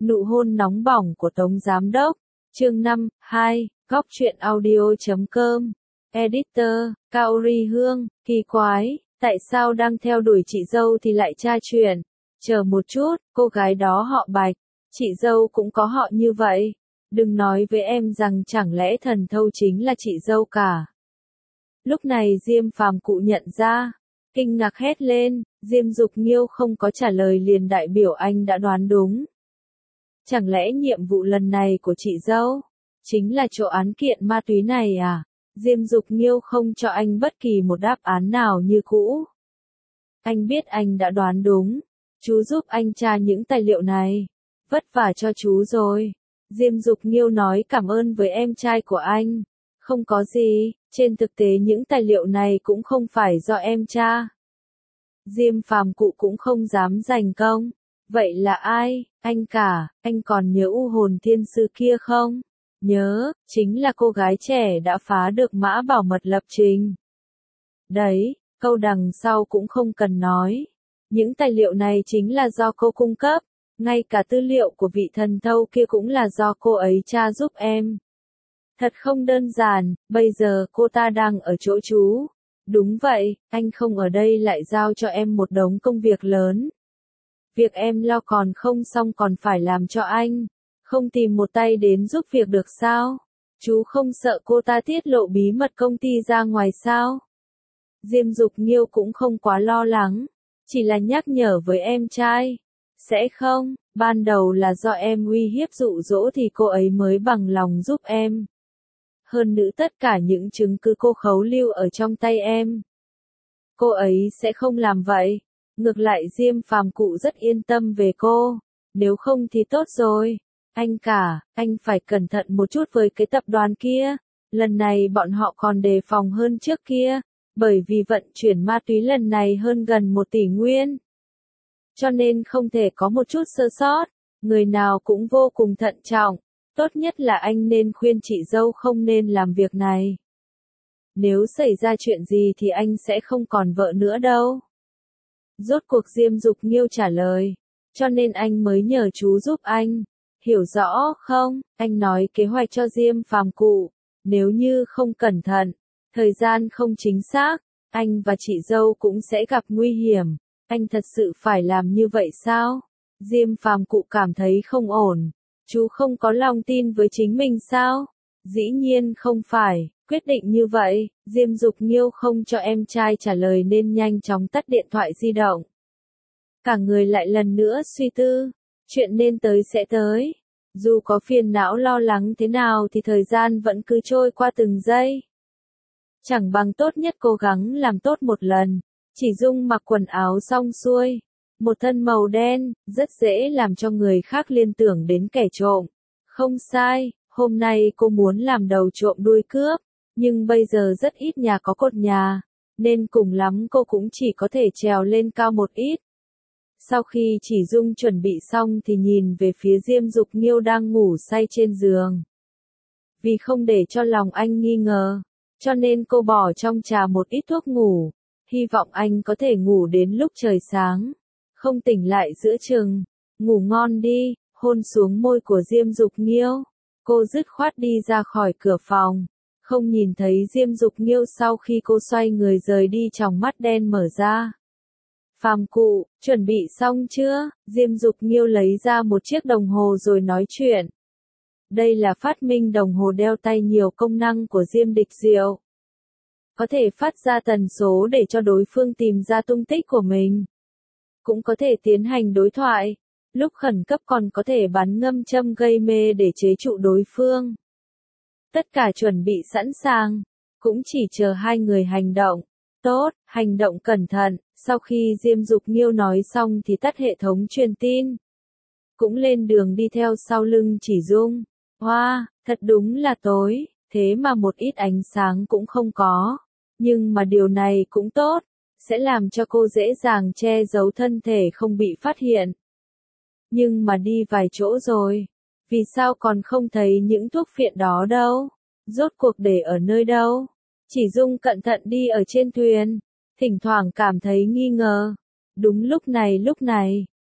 Nụ hôn nóng bỏng của Tống Giám Đốc. Chương 5, 2, Góc truyện audio.com. Editor, Kaori Hương, kỳ quái, tại sao đang theo đuổi chị dâu thì lại tra chuyện? Chờ một chút, cô gái đó họ Bạch, chị dâu cũng có họ như vậy. Đừng nói với em rằng chẳng lẽ thần thâu chính là chị dâu cả. Lúc này Diêm Phàm Cụ nhận ra, kinh ngạc hét lên, Diêm Dục Nghiêu không có trả lời liền đại biểu anh đã đoán đúng. Chẳng lẽ nhiệm vụ lần này của chị dâu chính là chỗ án kiện ma túy này à? Diêm Dục Nghiêu không cho anh bất kỳ một đáp án nào như cũ. Anh biết anh đã đoán đúng. Chú giúp anh tra những tài liệu này. Vất vả cho chú rồi. Diêm Dục Nghiêu nói cảm ơn với em trai của anh. Không có gì, trên thực tế những tài liệu này cũng không phải do em tra. Diêm Phàm Cụ cũng không dám giành công. Vậy là ai? Anh cả, anh còn nhớ U Hồn Thiên Sư kia không? Nhớ, chính là cô gái trẻ đã phá được mã bảo mật lập trình. Đấy, câu đằng sau cũng không cần nói. Những tài liệu này chính là do cô cung cấp, ngay cả tư liệu của vị thần thâu kia cũng là do cô ấy tra giúp em. Thật không đơn giản, bây giờ cô ta đang ở chỗ chú. Đúng vậy, anh không ở đây lại giao cho em một đống công việc lớn. Việc em lo còn không xong còn phải làm cho anh. Không tìm một tay đến giúp việc được sao? Chú không sợ cô ta tiết lộ bí mật công ty ra ngoài sao? Diêm Dục Nghiêu cũng không quá lo lắng, chỉ là nhắc nhở với em trai. Sẽ không, ban đầu là do em uy hiếp dụ dỗ thì cô ấy mới bằng lòng giúp em. Hơn nữa tất cả những chứng cứ cô khấu lưu ở trong tay em. Cô ấy sẽ không làm vậy. Ngược lại Diêm Phàm Cụ rất yên tâm về cô. Nếu không thì tốt rồi. Anh cả, anh phải cẩn thận một chút với cái tập đoàn kia. Lần này bọn họ còn đề phòng hơn trước kia. Bởi vì vận chuyển ma túy lần này hơn gần 1 tỷ nguyên. Cho nên không thể có một chút sơ sót. Người nào cũng vô cùng thận trọng. Tốt nhất là anh nên khuyên chị dâu không nên làm việc này. Nếu xảy ra chuyện gì thì anh sẽ không còn vợ nữa đâu. Rốt cuộc Diêm Dục Nghiêu trả lời. Cho nên anh mới nhờ chú giúp anh. Hiểu rõ không? Anh nói kế hoạch cho Diêm Phàm Cụ. Nếu như không cẩn thận, thời gian không chính xác, anh và chị dâu cũng sẽ gặp nguy hiểm. Anh thật sự phải làm như vậy sao? Diêm Phàm Cụ cảm thấy không ổn. Chú không có lòng tin với chính mình sao? Dĩ nhiên không phải. Quyết định như vậy, Diêm Dục Nghiêu không cho em trai trả lời nên nhanh chóng tắt điện thoại di động. Cả người lại lần nữa suy tư. Chuyện nên tới sẽ tới. Dù có phiền não lo lắng thế nào thì thời gian vẫn cứ trôi qua từng giây. Chẳng bằng tốt nhất cố gắng làm tốt một lần. Chỉ Dung mặc quần áo xong xuôi. Một thân màu đen, rất dễ làm cho người khác liên tưởng đến kẻ trộm. Không sai, hôm nay cô muốn làm đầu trộm đuôi cướp. Nhưng bây giờ rất ít nhà có cột nhà. Nên cùng lắm cô cũng chỉ có thể trèo lên cao một ít. Sau khi Chỉ Dung chuẩn bị xong thì nhìn về phía Diêm Dục Nghiêu đang ngủ say trên giường. Vì không để cho lòng anh nghi ngờ, cho nên cô bỏ trong trà một ít thuốc ngủ, hy vọng anh có thể ngủ đến lúc trời sáng, không tỉnh lại giữa chừng. Ngủ ngon đi, hôn xuống môi của Diêm Dục Nghiêu. Cô dứt khoát đi ra khỏi cửa phòng, không nhìn thấy Diêm Dục Nghiêu sau khi cô xoay người rời đi tròng mắt đen mở ra. Phàm Cụ, chuẩn bị xong chưa? Diêm Dục Nghiêu lấy ra một chiếc đồng hồ rồi nói chuyện. Đây là phát minh đồng hồ đeo tay nhiều công năng của Diêm Địch Diệu. Có thể phát ra tần số để cho đối phương tìm ra tung tích của mình. Cũng có thể tiến hành đối thoại. Lúc khẩn cấp còn có thể bắn ngâm châm gây mê để chế trụ đối phương. Tất cả chuẩn bị sẵn sàng. Cũng chỉ chờ hai người hành động. Tốt, hành động cẩn thận. Sau khi Diêm Dục Nghiêu nói xong thì tắt hệ thống truyền tin. Cũng lên đường đi theo sau lưng Chỉ Dung. Hoa, thật đúng là tối, thế mà một ít ánh sáng cũng không có. Nhưng mà điều này cũng tốt, sẽ làm cho cô dễ dàng che giấu thân thể không bị phát hiện. Nhưng mà đi vài chỗ rồi, vì sao còn không thấy những thuốc phiện đó đâu? Rốt cuộc để ở nơi đâu? Chỉ Dung cẩn thận đi ở trên thuyền, thỉnh thoảng cảm thấy nghi ngờ. Đúng lúc này,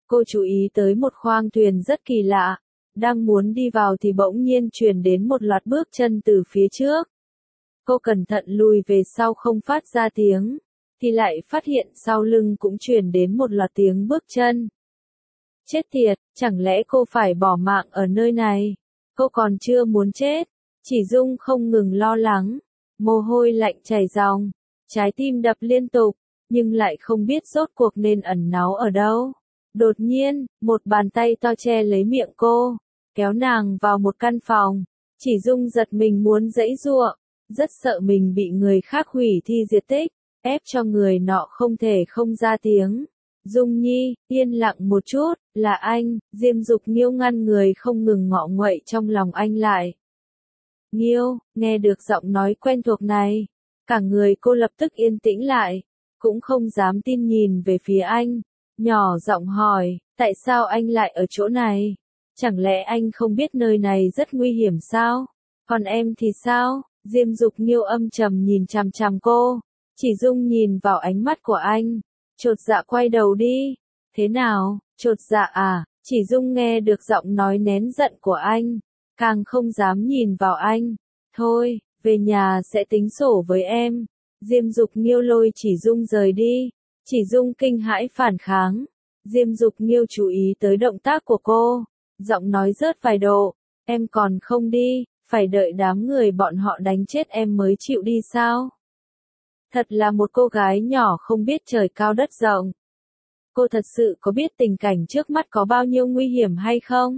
Cô chú ý tới một khoang thuyền rất kỳ lạ. Đang muốn đi vào thì bỗng nhiên truyền đến một loạt bước chân từ phía trước. Cô cẩn thận lùi về sau không phát ra tiếng, thì lại phát hiện sau lưng cũng truyền đến một loạt tiếng bước chân. Chết tiệt, chẳng lẽ cô phải bỏ mạng ở nơi này? Cô còn chưa muốn chết. Chỉ Dung không ngừng lo lắng, mồ hôi lạnh chảy ròng, trái tim đập liên tục, nhưng lại không biết rốt cuộc nên ẩn náu ở đâu. Đột nhiên, một bàn tay to che lấy miệng cô, kéo nàng vào một căn phòng. Chỉ Dung giật mình muốn giãy giụa, rất sợ mình bị người khác hủy thi diệt tích, ép cho người nọ không thể không ra tiếng. Dung Nhi, yên lặng một chút, là anh. Diêm Dục Nghiêu ngăn người không ngừng ngọ nguậy trong lòng anh lại. Nghiêu, nghe được giọng nói quen thuộc này, cả người cô lập tức yên tĩnh lại, cũng không dám tin nhìn về phía anh, nhỏ giọng hỏi, tại sao anh lại ở chỗ này? Chẳng lẽ anh không biết nơi này rất nguy hiểm sao? Còn em thì sao? Diêm Dục Nghiêu âm trầm nhìn chằm chằm cô. Chỉ Dung nhìn vào ánh mắt của anh, chột dạ quay đầu đi. Thế nào, chột dạ à? Chỉ Dung nghe được giọng nói nén giận của anh, càng không dám nhìn vào anh. Thôi, về nhà sẽ tính sổ với em. Diêm Dục Nghiêu lôi Chỉ Dung rời đi. Chỉ Dung kinh hãi phản kháng. Diêm Dục Nghiêu chú ý tới động tác của cô, giọng nói rớt vài độ. Em còn không đi, phải đợi đám người bọn họ đánh chết em mới chịu đi sao? Thật là một cô gái nhỏ không biết trời cao đất rộng. Cô thật sự có biết tình cảnh trước mắt có bao nhiêu nguy hiểm hay không?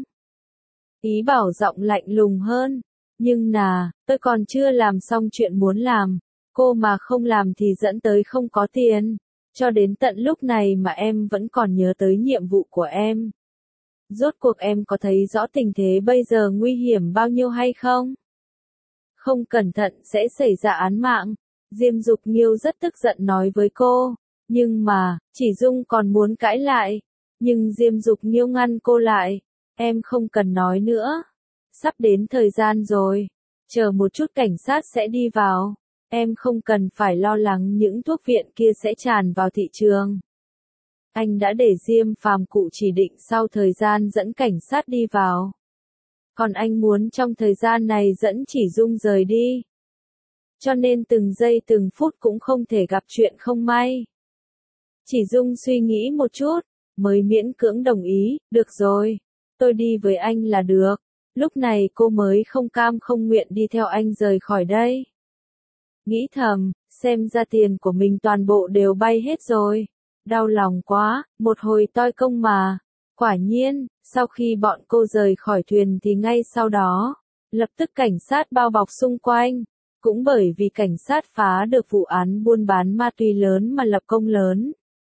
Ý bảo giọng lạnh lùng hơn. Nhưng tôi còn chưa làm xong chuyện muốn làm. Cô mà không làm thì dẫn tới không có tiền. Cho đến tận lúc này mà em vẫn còn nhớ tới nhiệm vụ của em. Rốt cuộc em có thấy rõ tình thế bây giờ nguy hiểm bao nhiêu hay không? Không cẩn thận sẽ xảy ra án mạng. Diêm Dục Nghiêu rất tức giận nói với cô. Nhưng mà, Chỉ Dung còn muốn cãi lại. Nhưng Diêm Dục Nghiêu ngăn cô lại. Em không cần nói nữa. Sắp đến thời gian rồi. Chờ một chút cảnh sát sẽ đi vào. Em không cần phải lo lắng những thuốc viện kia sẽ tràn vào thị trường. Anh đã để Diêm Phàm cụ chỉ định sau thời gian dẫn cảnh sát đi vào. Còn anh muốn trong thời gian này dẫn Chỉ Dung rời đi. Cho nên từng giây từng phút cũng không thể gặp chuyện không may. Chỉ Dung suy nghĩ một chút, mới miễn cưỡng đồng ý, được rồi, tôi đi với anh là được. Lúc này cô mới không cam không nguyện đi theo anh rời khỏi đây. Nghĩ thầm, xem ra tiền của mình toàn bộ đều bay hết rồi. Đau lòng quá, một hồi toi công mà. Quả nhiên, sau khi bọn cô rời khỏi thuyền thì ngay sau đó, lập tức cảnh sát bao bọc xung quanh. Cũng bởi vì cảnh sát phá được vụ án buôn bán ma túy lớn mà lập công lớn.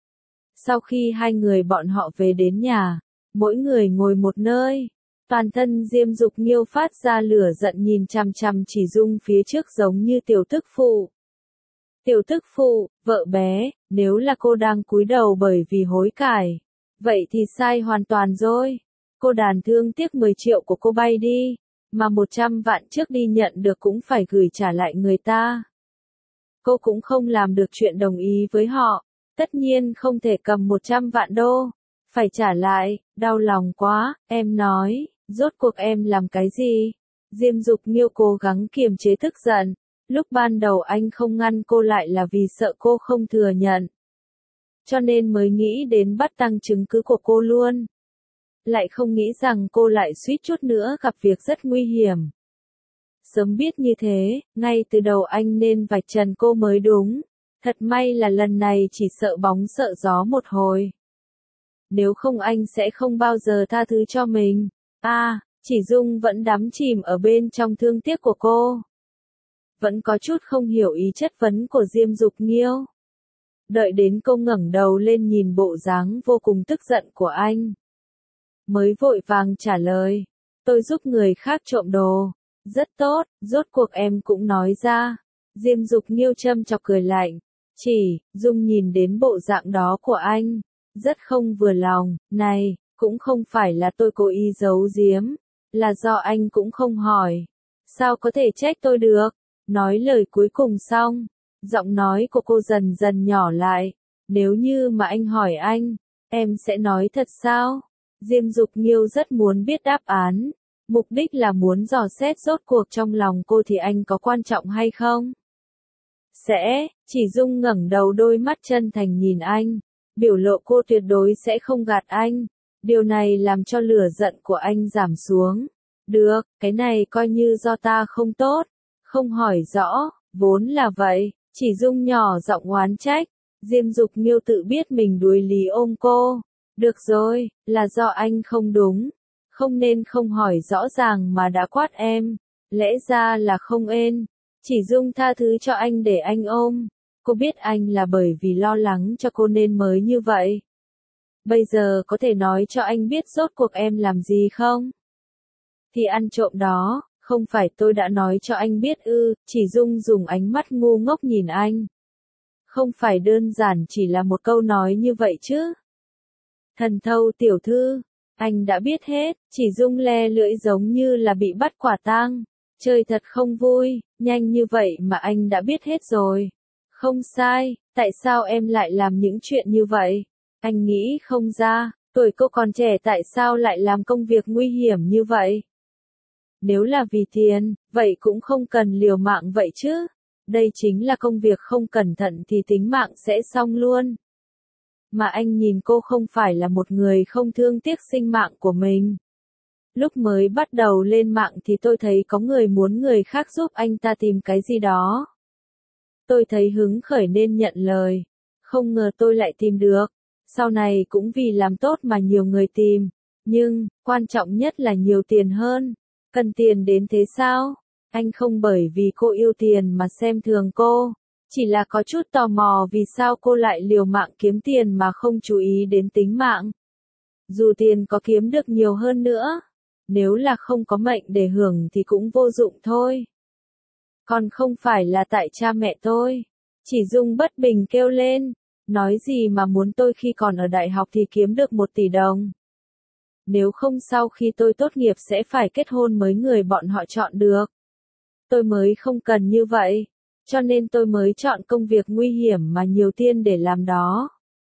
Sau khi hai người bọn họ về đến nhà, mỗi người ngồi một nơi, toàn thân Diêm Dục Nghiêu phát ra lửa giận nhìn chằm chằm Chỉ Dung phía trước giống như tiểu tức phụ. Tiểu tức phụ, vợ bé, nếu là cô đang cúi đầu bởi vì hối cải, vậy thì sai hoàn toàn rồi. Cô đàn thương tiếc 10 triệu của cô bay đi, mà 100 vạn trước đi nhận được cũng phải gửi trả lại người ta. Cô cũng không làm được chuyện đồng ý với họ, tất nhiên không thể cầm 100 vạn đô, phải trả lại, đau lòng quá, em nói, rốt cuộc em làm cái gì? Diêm Dục Nghiêu cố gắng kiềm chế tức giận, lúc ban đầu anh không ngăn cô lại là vì sợ cô không thừa nhận. Cho nên mới nghĩ đến bắt tăng chứng cứ của cô luôn. Lại không nghĩ rằng cô lại suýt chút nữa gặp việc rất nguy hiểm. Sớm biết như thế, ngay từ đầu anh nên vạch trần cô mới đúng. Thật may là lần này chỉ sợ bóng sợ gió một hồi. Nếu không anh sẽ không bao giờ tha thứ cho mình. Chỉ Dung vẫn đắm chìm ở bên trong thương tiếc của cô. Vẫn có chút không hiểu ý chất vấn của Diêm Dục Nghiêu. Đợi đến cô ngẩng đầu lên nhìn bộ dáng vô cùng tức giận của anh, mới vội vàng trả lời, tôi giúp người khác trộm đồ. Rất tốt, rốt cuộc em cũng nói ra. Diêm Dục Nghiêu châm chọc cười lạnh. Chỉ Dung nhìn đến bộ dạng đó của anh, rất không vừa lòng. Này, cũng không phải là tôi cố ý giấu giếm, là do anh cũng không hỏi. Sao có thể trách tôi được? Nói lời cuối cùng xong, giọng nói của cô dần dần nhỏ lại. Nếu như mà anh hỏi anh, Em sẽ nói thật sao? Diêm Dục Nghiêu rất muốn biết đáp án. Mục đích là muốn dò xét rốt cuộc trong lòng cô thì anh có quan trọng hay không? Sẽ, Chỉ Dung ngẩng đầu đôi mắt chân thành nhìn anh. Biểu lộ cô tuyệt đối sẽ không gạt anh. Điều này làm cho lửa giận của anh giảm xuống. Được, cái này coi như do ta không tốt. Không hỏi rõ, vốn là vậy. Chỉ Dung nhỏ giọng oán trách. Diêm Dục Nghiêu tự biết mình đuối lý ôm cô. Được rồi, là do anh không đúng. Không nên không hỏi rõ ràng mà đã quát em. Lẽ ra là không ên. Chỉ Dung tha thứ cho anh để anh ôm. Cô biết anh là bởi vì lo lắng cho cô nên mới như vậy. Bây giờ có thể nói cho anh biết rốt cuộc em làm gì không? Thì ăn trộm đó, không phải tôi đã nói cho anh biết ư? Chỉ Dung dùng ánh mắt ngu ngốc nhìn anh. Không phải đơn giản chỉ là một câu nói như vậy chứ. Thần thâu tiểu thư, anh đã biết hết. Chỉ Dung le lưỡi giống như là bị bắt quả tang. Chơi thật không vui, nhanh như vậy mà anh đã biết hết rồi. Không sai, tại sao em lại làm những chuyện như vậy? Anh nghĩ không ra, tuổi cô còn trẻ tại sao lại làm công việc nguy hiểm như vậy? Nếu là vì tiền, vậy cũng không cần liều mạng vậy chứ. Đây chính là công việc không cẩn thận thì tính mạng sẽ xong luôn. Mà anh nhìn cô không phải là một người không thương tiếc sinh mạng của mình. Lúc mới bắt đầu lên mạng thì tôi thấy có người muốn người khác giúp anh ta tìm cái gì đó. Tôi thấy hứng khởi nên nhận lời. Không ngờ tôi lại tìm được. Sau này cũng vì làm tốt mà nhiều người tìm. Nhưng, quan trọng nhất là nhiều tiền hơn. Cần tiền đến thế sao? Anh không bởi vì cô yêu tiền mà xem thường cô. Chỉ là có chút tò mò vì sao cô lại liều mạng kiếm tiền mà không chú ý đến tính mạng. Dù tiền có kiếm được nhiều hơn nữa. Nếu là không có mệnh để hưởng thì cũng vô dụng thôi. Còn không phải là tại cha mẹ tôi. Chỉ Dung bất bình kêu lên. Nói gì mà muốn tôi khi còn ở đại học thì kiếm được 1 tỷ đồng. Nếu không sau khi tôi tốt nghiệp sẽ phải kết hôn mới người bọn họ chọn được. Tôi mới không cần như vậy. Cho nên tôi mới chọn công việc nguy hiểm mà nhiều tiền để làm đó.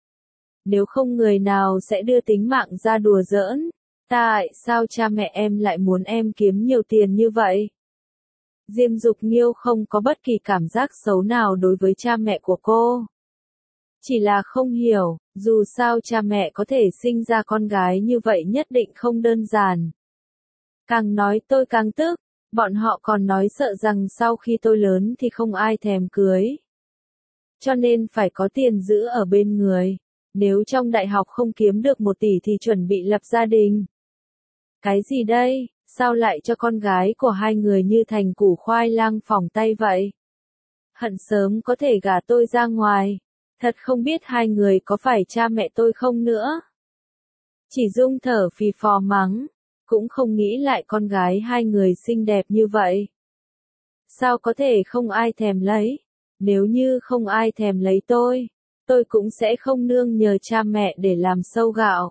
Nếu không người nào sẽ đưa tính mạng ra đùa giỡn. Tại sao cha mẹ em lại muốn em kiếm nhiều tiền như vậy? Diêm Dục Nghiêu không có bất kỳ cảm giác xấu nào đối với cha mẹ của cô. Chỉ là không hiểu, dù sao cha mẹ có thể sinh ra con gái như vậy nhất định không đơn giản. Càng nói tôi càng tức, bọn họ còn nói sợ rằng sau khi tôi lớn thì không ai thèm cưới. Cho nên phải có tiền giữ ở bên người. Nếu trong đại học không kiếm được 1 tỷ thì chuẩn bị lập gia đình. Cái gì đây, sao lại cho con gái của hai người như thành củ khoai lang phỏng tay vậy? Hận sớm có thể gả tôi ra ngoài. Thật không biết hai người có phải cha mẹ tôi không nữa. Chỉ Dung thở phì phò mắng. Cũng không nghĩ lại con gái hai người xinh đẹp như vậy. Sao có thể không ai thèm lấy? Nếu như không ai thèm lấy tôi cũng sẽ không nương nhờ cha mẹ để làm sâu gạo.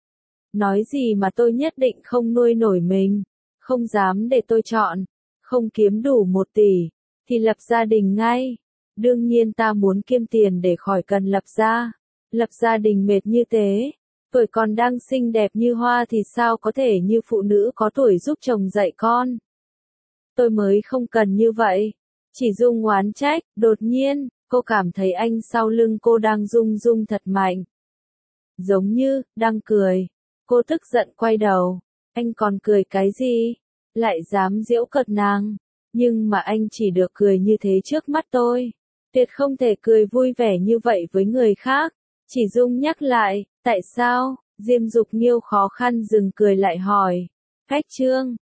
Nói gì mà tôi nhất định không nuôi nổi mình, không dám để tôi chọn, không kiếm đủ 1 tỷ, thì lập gia đình ngay. Đương nhiên ta muốn kiếm tiền để khỏi cần lập gia đình mệt như thế. Tuổi còn đang xinh đẹp như hoa thì sao có thể như phụ nữ có tuổi giúp chồng dạy con. Tôi mới không cần như vậy. Chỉ Dung oán trách, đột nhiên, cô cảm thấy anh sau lưng cô đang rung rung thật mạnh. Giống như, đang cười. Cô tức giận quay đầu. Anh còn cười cái gì? Lại dám giễu cợt nàng. Nhưng mà anh chỉ được cười như thế trước mắt tôi. Tuyệt không thể cười vui vẻ như vậy với người khác. Chỉ Dung nhắc lại, tại sao? Diêm Dục Nghiêu khó khăn dừng cười lại hỏi. Cách chương